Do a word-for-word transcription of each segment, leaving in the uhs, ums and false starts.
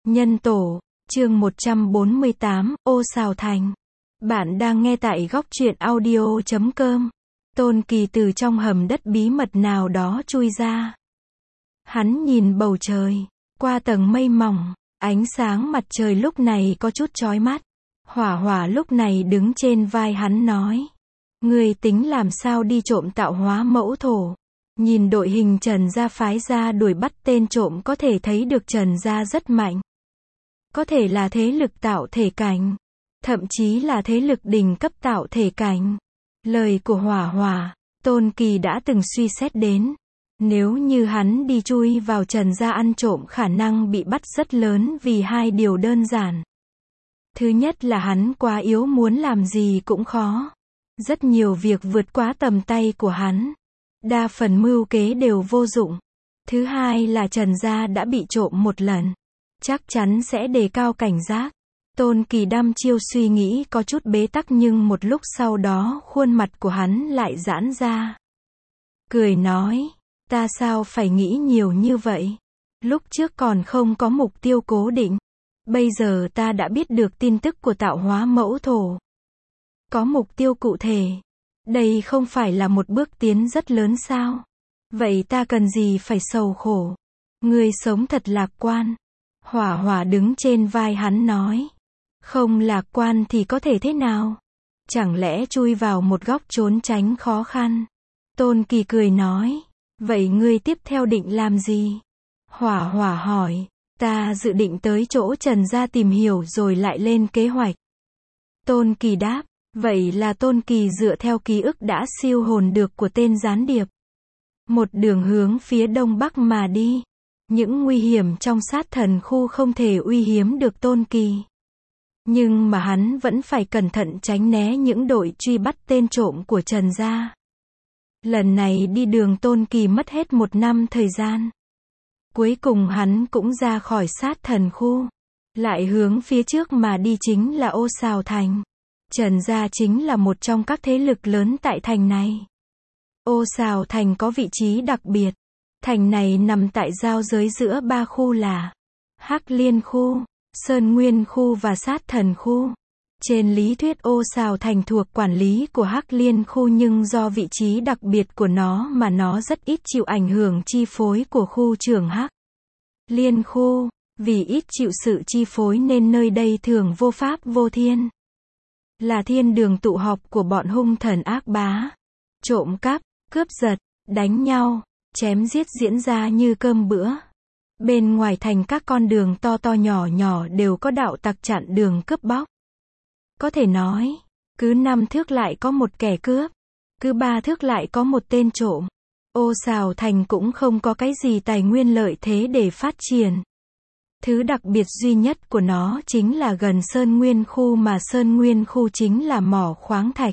Nhân tổ, chương một trăm bốn mươi tám, Ô Sào Thành. Bạn đang nghe tại góc truyện audio chấm com. Tôn Kỳ từ trong hầm đất bí mật nào đó chui ra. Hắn nhìn bầu trời, qua tầng mây mỏng, ánh sáng mặt trời lúc này có chút chói mắt. Hỏa Hỏa lúc này đứng trên vai hắn nói: "Ngươi tính làm sao đi trộm tạo hóa mẫu thổ?" Nhìn đội hình Trần gia phái ra đuổi bắt tên trộm có thể thấy được Trần gia rất mạnh. Có thể là thế lực tạo thể cảnh, thậm chí là thế lực đỉnh cấp tạo thể cảnh. Lời của Hỏa Hỏa, Tôn Kỳ đã từng suy xét đến. Nếu như hắn đi chui vào Trần gia ăn trộm khả năng bị bắt rất lớn vì hai điều đơn giản. Thứ nhất là hắn quá yếu, muốn làm gì cũng khó. Rất nhiều việc vượt quá tầm tay của hắn. Đa phần mưu kế đều vô dụng. Thứ hai là Trần gia đã bị trộm một lần, chắc chắn sẽ đề cao cảnh giác. Tôn Kỳ đăm chiêu suy nghĩ có chút bế tắc, nhưng một lúc sau đó khuôn mặt của hắn lại giãn ra. Cười nói: "Ta sao phải nghĩ nhiều như vậy? Lúc trước còn không có mục tiêu cố định. Bây giờ ta đã biết được tin tức của tạo hóa mẫu thổ. Có mục tiêu cụ thể. Đây không phải là một bước tiến rất lớn sao? Vậy ta cần gì phải sầu khổ? Ngươi sống thật lạc quan." Hỏa Hỏa đứng trên vai hắn nói: "Không lạc quan thì có thể thế nào? Chẳng lẽ chui vào một góc trốn tránh khó khăn?" Tôn Kỳ cười nói: "Vậy ngươi tiếp theo định làm gì?" Hỏa Hỏa hỏi: "Ta dự định tới chỗ Trần gia tìm hiểu rồi lại lên kế hoạch." Tôn Kỳ đáp: "Vậy là Tôn Kỳ dựa theo ký ức đã siêu hồn được của tên gián điệp. Một đường hướng phía đông bắc mà đi. Những nguy hiểm trong sát thần khu không thể uy hiếm được Tôn Kỳ. Nhưng mà hắn vẫn phải cẩn thận tránh né những đội truy bắt tên trộm của Trần gia. Lần này đi đường Tôn Kỳ mất hết một năm thời gian. Cuối cùng hắn cũng ra khỏi sát thần khu. Lại hướng phía trước mà đi chính là Ô Sào Thành. Trần gia chính là một trong các thế lực lớn tại thành này. Ô Sào Thành có vị trí đặc biệt. Thành này nằm tại giao giới giữa ba khu là Hắc Liên khu, Sơn Nguyên khu và Sát Thần khu. Trên lý thuyết Ô Sào Thành thuộc quản lý của Hắc Liên khu, nhưng do vị trí đặc biệt của nó mà nó rất ít chịu ảnh hưởng chi phối của khu trưởng Hắc Liên khu. Vì ít chịu sự chi phối nên nơi đây thường vô pháp vô thiên. Là thiên đường tụ họp của bọn hung thần ác bá. Trộm cắp, cướp giật, đánh nhau, chém giết diễn ra như cơm bữa. Bên ngoài thành các con đường to to nhỏ nhỏ đều có đạo tặc chặn đường cướp bóc. Có thể nói, cứ năm thước lại có một kẻ cướp, cứ ba thước lại có một tên trộm. Ô Sào Thành cũng không có cái gì tài nguyên lợi thế để phát triển. Thứ đặc biệt duy nhất của nó chính là gần Sơn Nguyên khu, mà Sơn Nguyên khu chính là mỏ khoáng thạch.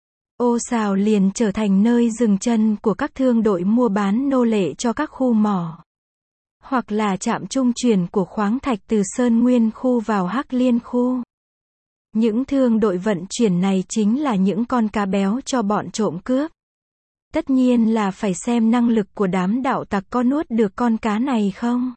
Ô Sào liền trở thành nơi dừng chân của các thương đội mua bán nô lệ cho các khu mỏ. Hoặc là trạm trung chuyển của khoáng thạch từ Sơn Nguyên khu vào Hắc Liên khu. Những thương đội vận chuyển này chính là những con cá béo cho bọn trộm cướp. Tất nhiên là phải xem năng lực của đám đạo tặc có nuốt được con cá này không,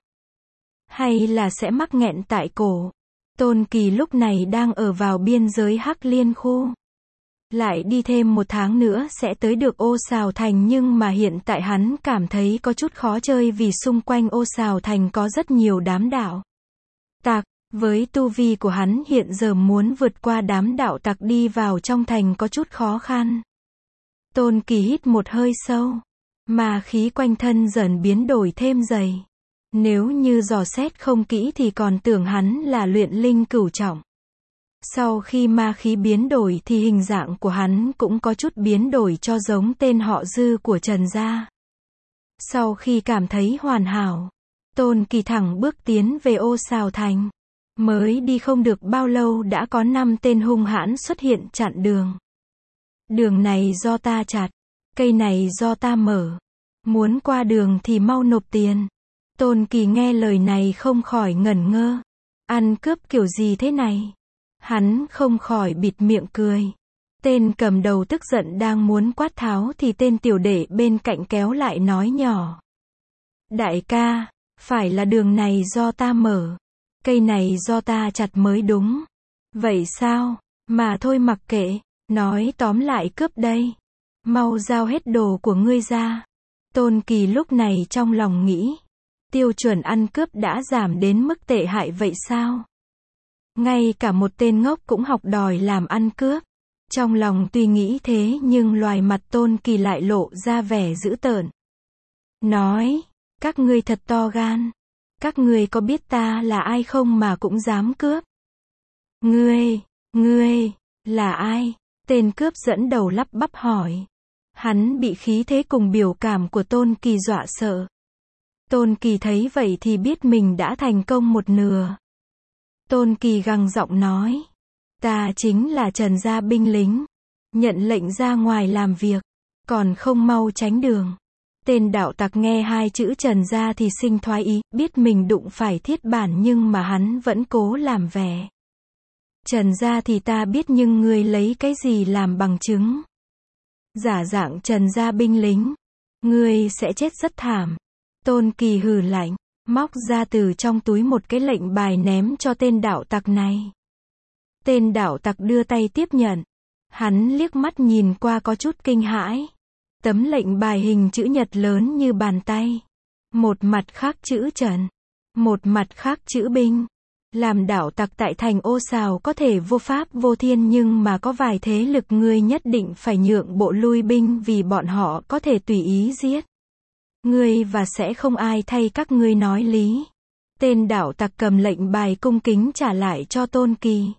hay là sẽ mắc nghẹn tại cổ. Tôn Kỳ lúc này đang ở vào biên giới Hắc Liên khu. Lại đi thêm một tháng nữa sẽ tới được Ô Sào Thành, nhưng mà hiện tại hắn cảm thấy có chút khó chơi vì xung quanh Ô Sào Thành có rất nhiều đám đạo tặc. Với tu vi của hắn hiện giờ muốn vượt qua đám đạo tặc đi vào trong thành có chút khó khăn. Tôn Kỳ hít một hơi sâu. Mà khí quanh thân dần biến đổi thêm dày. Nếu như dò xét không kỹ thì còn tưởng hắn là luyện linh cửu trọng. Sau khi ma khí biến đổi thì hình dạng của hắn cũng có chút biến đổi cho giống tên họ Dư của Trần gia. Sau khi cảm thấy hoàn hảo, Tôn Kỳ thẳng bước tiến về Ô Sào Thành. Mới đi không được bao lâu đã có năm tên hung hãn xuất hiện chặn đường. "Đường này do ta chặt, cây này do ta mở. Muốn qua đường thì mau nộp tiền." Tôn Kỳ nghe lời này không khỏi ngẩn ngơ. Ăn cướp kiểu gì thế này? Hắn không khỏi bịt miệng cười. Tên cầm đầu tức giận đang muốn quát tháo thì tên tiểu đệ bên cạnh kéo lại nói nhỏ: "Đại ca, phải là đường này do ta mở. Cây này do ta chặt mới đúng. Vậy sao? Mà thôi mặc kệ. Nói tóm lại cướp đây. Mau giao hết đồ của ngươi ra. Tôn Kỳ lúc này trong lòng nghĩ. Tiêu chuẩn ăn cướp đã giảm đến mức tệ hại vậy sao? Ngay cả một tên ngốc cũng học đòi làm ăn cướp. Trong lòng tuy nghĩ thế nhưng loài mặt Tôn Kỳ lại lộ ra vẻ dữ tợn. Nói, các ngươi thật to gan. Các ngươi có biết ta là ai không mà cũng dám cướp? Ngươi, ngươi, là ai? Tên cướp dẫn đầu lắp bắp hỏi. Hắn bị khí thế cùng biểu cảm của Tôn Kỳ dọa sợ. Tôn Kỳ thấy vậy thì biết mình đã thành công một nửa. Tôn Kỳ gằn giọng nói. Ta chính là Trần gia binh lính. Nhận lệnh ra ngoài làm việc. Còn không mau tránh đường. Tên đạo tặc nghe hai chữ Trần gia thì sinh thoái ý, biết mình đụng phải thiết bản nhưng mà hắn vẫn cố làm vẻ. Trần gia thì ta biết nhưng ngươi lấy cái gì làm bằng chứng? Giả dạng Trần gia binh lính. Ngươi sẽ chết rất thảm. Tôn Kỳ hừ lạnh, móc ra từ trong túi một cái lệnh bài ném cho tên đạo tặc này. Tên đạo tặc đưa tay tiếp nhận. Hắn liếc mắt nhìn qua có chút kinh hãi. Tấm lệnh bài hình chữ nhật lớn như bàn tay. Một mặt khác chữ Trần. Một mặt khác chữ binh. Làm đạo tặc tại thành Ô Sào có thể vô pháp vô thiên nhưng mà có vài thế lực ngươi nhất định phải nhượng bộ lui binh vì bọn họ có thể tùy ý giết. Ngươi và sẽ không ai thay các ngươi nói lý. Tên đạo tặc cầm lệnh bài cung kính trả lại cho Tôn Kỳ.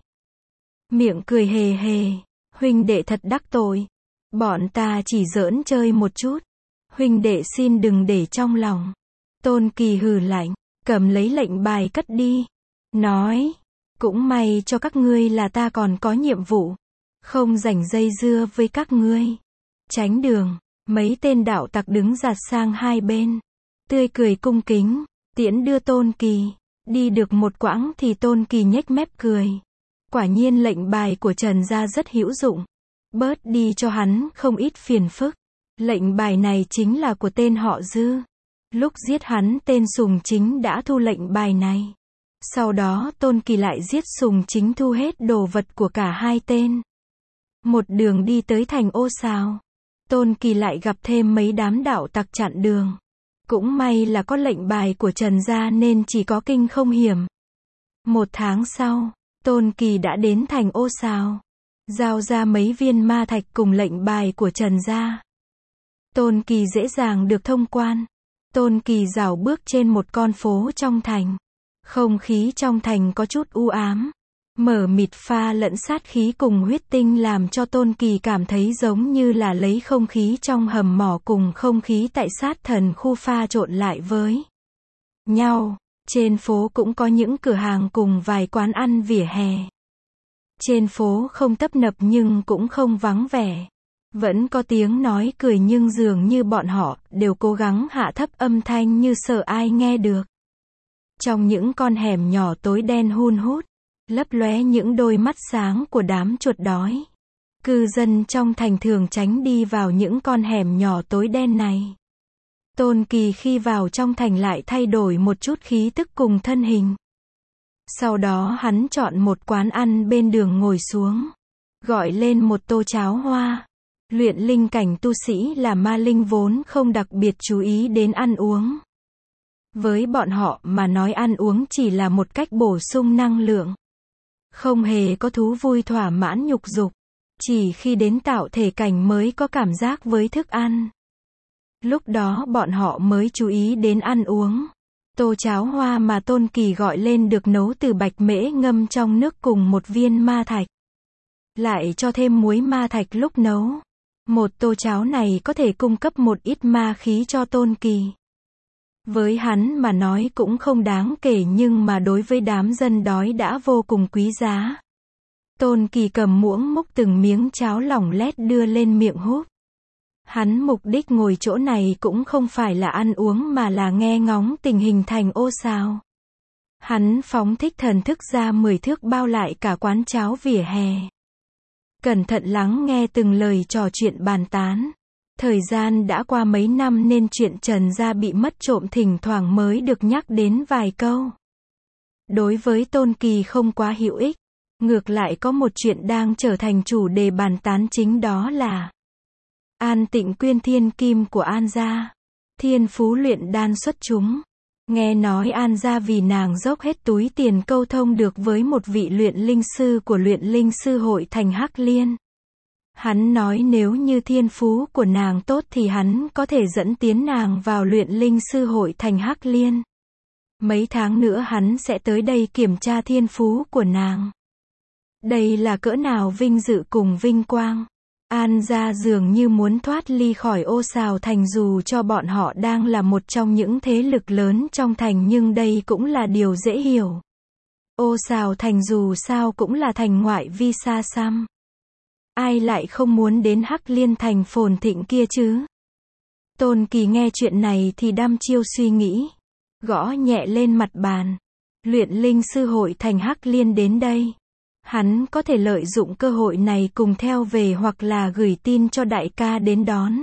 Miệng cười hề hề. Huynh đệ thật đắc tội. Bọn ta chỉ giỡn chơi một chút. Huynh đệ xin đừng để trong lòng. Tôn Kỳ hừ lạnh, cầm lấy lệnh bài cất đi. Nói, cũng may cho các ngươi là ta còn có nhiệm vụ. Không rảnh dây dưa với các ngươi. Tránh đường, mấy tên đạo tặc đứng giạt sang hai bên. Tươi cười cung kính, tiễn đưa Tôn Kỳ. Đi được một quãng thì Tôn Kỳ nhếch mép cười. Quả nhiên lệnh bài của Trần gia rất hữu dụng. Bớt đi cho hắn không ít phiền phức. Lệnh bài này chính là của tên họ Dư. Lúc giết hắn tên Sùng Chính đã thu lệnh bài này. Sau đó Tôn Kỳ lại giết Sùng Chính thu hết đồ vật của cả hai tên. Một đường đi tới thành Ô Sào. Tôn Kỳ lại gặp thêm mấy đám đạo tặc chặn đường. Cũng may là có lệnh bài của Trần gia nên chỉ có kinh không hiểm. Một tháng sau, Tôn Kỳ đã đến thành Ô Sào. Giao ra mấy viên ma thạch cùng lệnh bài của Trần gia. Tôn Kỳ dễ dàng được thông quan. Tôn Kỳ dạo bước trên một con phố trong thành. Không khí trong thành có chút u ám. Mở mịt pha lẫn sát khí cùng huyết tinh làm cho Tôn Kỳ cảm thấy giống như là lấy không khí trong hầm mỏ cùng không khí tại sát thần khu pha trộn lại với nhau. Trên phố cũng có những cửa hàng cùng vài quán ăn vỉa hè. Trên phố không tấp nập nhưng cũng không vắng vẻ. Vẫn có tiếng nói cười nhưng dường như bọn họ đều cố gắng hạ thấp âm thanh như sợ ai nghe được. Trong những con hẻm nhỏ tối đen hun hút, lấp lóe những đôi mắt sáng của đám chuột đói. Cư dân trong thành thường tránh đi vào những con hẻm nhỏ tối đen này. Tôn Kỳ khi vào trong thành lại thay đổi một chút khí tức cùng thân hình. Sau đó hắn chọn một quán ăn bên đường ngồi xuống. Gọi lên một tô cháo hoa. Luyện linh cảnh tu sĩ là ma linh vốn không đặc biệt chú ý đến ăn uống. Với bọn họ mà nói ăn uống chỉ là một cách bổ sung năng lượng. Không hề có thú vui thỏa mãn nhục dục. Chỉ khi đến tạo thể cảnh mới có cảm giác với thức ăn. Lúc đó bọn họ mới chú ý đến ăn uống. Tô cháo hoa mà Tôn Kỳ gọi lên được nấu từ bạch mễ ngâm trong nước cùng một viên ma thạch. Lại cho thêm muối ma thạch lúc nấu. Một tô cháo này có thể cung cấp một ít ma khí cho Tôn Kỳ. Với hắn mà nói cũng không đáng kể nhưng mà đối với đám dân đói đã vô cùng quý giá. Tôn Kỳ cầm muỗng múc từng miếng cháo lỏng lét đưa lên miệng húp. Hắn mục đích ngồi chỗ này cũng không phải là ăn uống mà là nghe ngóng tình hình thành Ô Sào. Hắn phóng thích thần thức ra mười thước bao lại cả quán cháo vỉa hè. Cẩn thận lắng nghe từng lời trò chuyện bàn tán. Thời gian đã qua mấy năm nên chuyện Trần gia bị mất trộm thỉnh thoảng mới được nhắc đến vài câu. đối với Tôn Kỳ không quá hữu ích. Ngược lại có một chuyện đang trở thành chủ đề bàn tán chính, đó là An Tịnh Quyên thiên kim của An gia. Thiên phú luyện đan xuất chúng. Nghe nói An gia vì nàng dốc hết túi tiền câu thông được với một vị luyện linh sư của luyện linh sư hội thành Hắc Liên. Hắn nói nếu như thiên phú của nàng tốt thì hắn có thể dẫn tiến nàng vào luyện linh sư hội thành Hắc Liên. Mấy tháng nữa hắn sẽ tới đây kiểm tra thiên phú của nàng. Đây là cỡ nào vinh dự cùng vinh quang. An gia dường như muốn thoát ly khỏi Ô Sào Thành, dù cho bọn họ đang là một trong những thế lực lớn trong thành, nhưng đây cũng là điều dễ hiểu. Ô Sào Thành dù sao cũng là thành ngoại vi xa xăm. Ai lại không muốn đến Hắc Liên thành phồn thịnh kia chứ? Tôn Kỳ nghe chuyện này thì đăm chiêu suy nghĩ. Gõ nhẹ lên mặt bàn. Luyện linh sư hội thành Hắc Liên đến đây. Hắn có thể lợi dụng cơ hội này cùng theo về hoặc là gửi tin cho đại ca đến đón.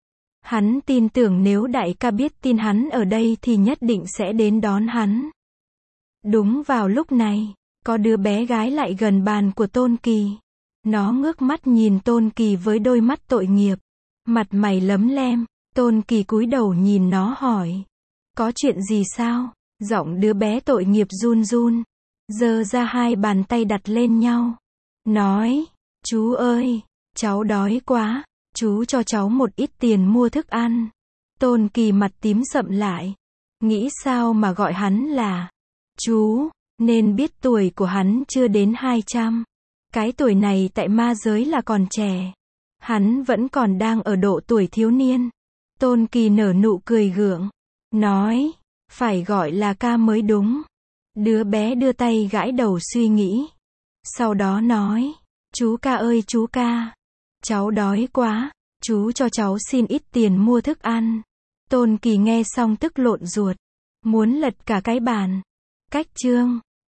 Hắn tin tưởng nếu đại ca biết tin hắn ở đây thì nhất định sẽ đến đón hắn. Đúng vào lúc này, có đứa bé gái lại gần bàn của Tôn Kỳ. Nó ngước mắt nhìn Tôn Kỳ với đôi mắt tội nghiệp. Mặt mày lấm lem. Tôn Kỳ cúi đầu nhìn nó hỏi. Có chuyện gì sao? Giọng đứa bé tội nghiệp run run. Giơ ra hai bàn tay đặt lên nhau. Nói, chú ơi, cháu đói quá, chú cho cháu một ít tiền mua thức ăn. Tôn Kỳ mặt tím sậm lại. Nghĩ sao mà gọi hắn là chú, nên biết tuổi của hắn chưa đến hai trăm. Cái tuổi này tại ma giới là còn trẻ. Hắn vẫn còn đang ở độ tuổi thiếu niên. Tôn Kỳ nở nụ cười gượng. Nói, phải gọi là ca mới đúng. Đứa bé đưa tay gãi đầu suy nghĩ. Sau đó nói, chú ca ơi chú ca. Cháu đói quá, chú cho cháu xin ít tiền mua thức ăn. Tôn Kỳ nghe xong tức lộn ruột. Muốn lật cả cái bàn. Cách chương.